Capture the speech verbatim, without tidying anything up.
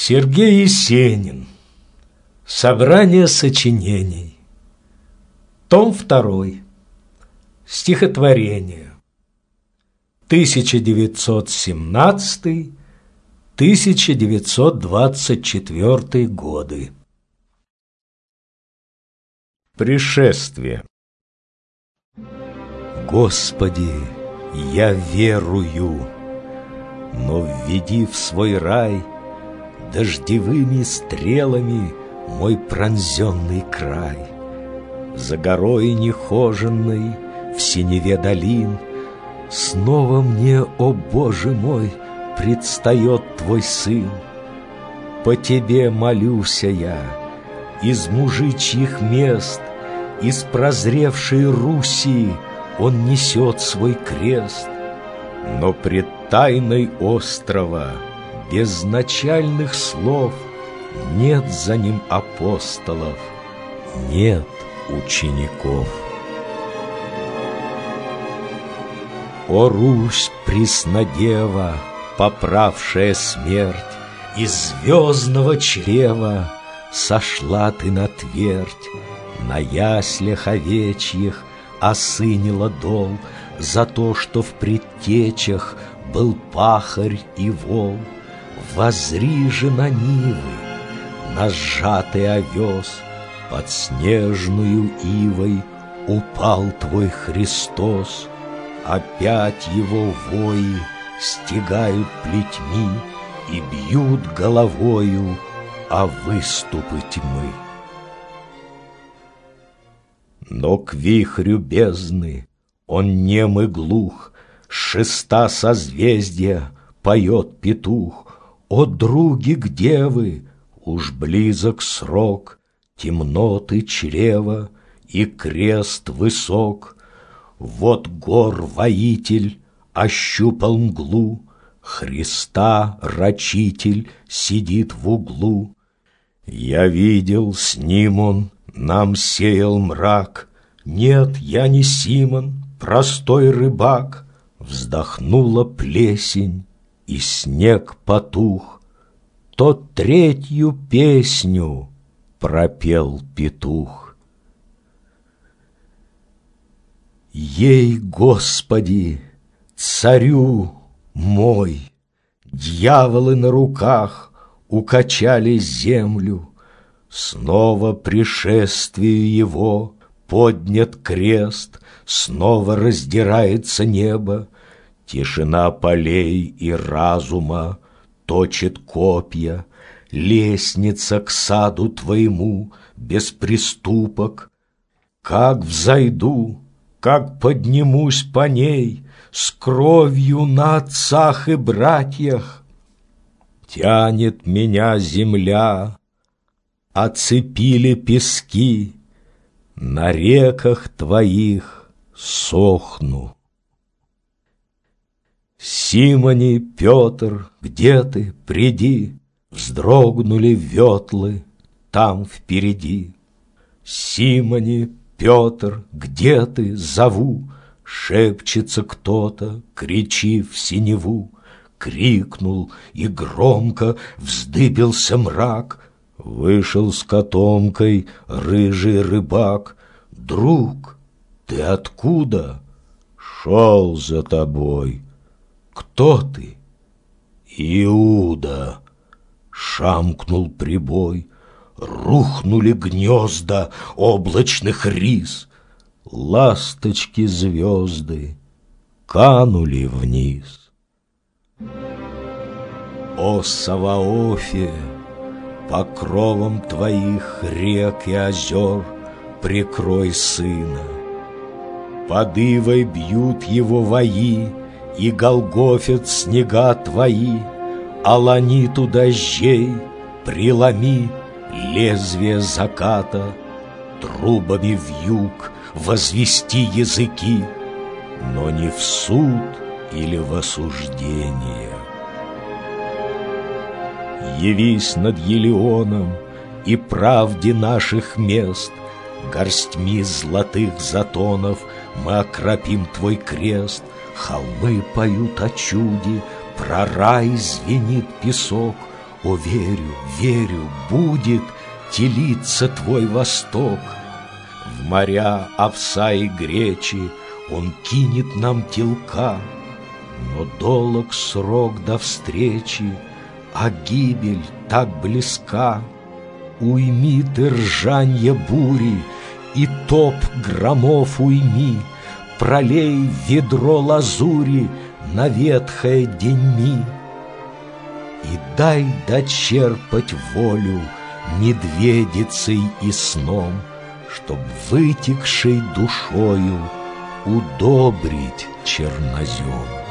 Сергей Есенин. Собрание сочинений. Том второй. Стихотворение. тысяча девятьсот семнадцатый — тысяча девятьсот двадцать четвёртый годы. Пришествие. Господи, я верую, но введи в свой рай дождевыми стрелами мой пронзенный край. За горой нехоженной в синеве долин снова мне, о Боже мой, предстает Твой Сын. По Тебе молюся я, из мужичьих мест, из прозревшей Руси Он несет свой крест. Но пред тайной острова без начальных слов нет за ним апостолов, нет учеников. О Русь Преснодева, поправшая смерть, из звездного чрева сошла ты на твердь, на яслях овечьих осынила дол за то, что в предтечах был пахарь и вол. Воззри же на нивы, на сжатый овес, под снежную ивой упал Твой Христос. Опять Его вои стегают плетьми и бьют головою о выступы тьмы. Но к вихрю бездны он нем и глух, с шеста созвездия поет петух. О, други, где вы? Уж близок срок темноты чрева, и крест высок. Вот гор воитель ощупал мглу, Христа рачитель сидит в углу. Я видел, с ним он нам сеял мрак. Нет, я не Симон, простой рыбак. Вздохнула плесень, и снег потух. Тот третью песню пропел петух. Ей, Господи, царю мой, дьяволы на руках укачали землю. Снова пришествию его поднят крест, снова раздирается небо. Тишина полей и разума точит копья, лестница к саду Твоему без приступок. Как взойду, как поднимусь по ней с кровью на отцах и братьях, тянет меня земля, оцепили пески, на реках Твоих сохну. Симоне, Петр, где ты? Приди! Вздрогнули ветлы там впереди. Симоне, Петр, где ты? Зову. Шепчется кто-то, кричи в синеву. Крикнул, и громко вздыбился мрак. Вышел с котомкой рыжий рыбак. Друг, ты откуда? Шел за тобой. Кто ты? Иуда. Шамкнул прибой. Рухнули гнезда облачных рис. Ласточки звезды канули вниз. О Саваофе, покровом Твоих рек и озер прикрой сына. Под ивой бьют его вои, и голгофят снега Твои. Аланиту дождей преломи лезвие заката, трубами вьюг возвести языки, но не в суд или в осуждение. Явись над Елеоном и правде наших мест, горстьми золотых затонов мы окропим Твой крест. Холмы поют о чуде, про рай звенит песок. О, верю, верю, будет телиться твой восток. В моря овса и гречи он кинет нам телка, но долог срок до встречи, а гибель так близка. Уйми ты ржанье бури и топ громов уйми, пролей ведро лазури на ветхое деньми. И дай дочерпать волю медведицей и сном, чтоб вытекшей душою удобрить чернозем.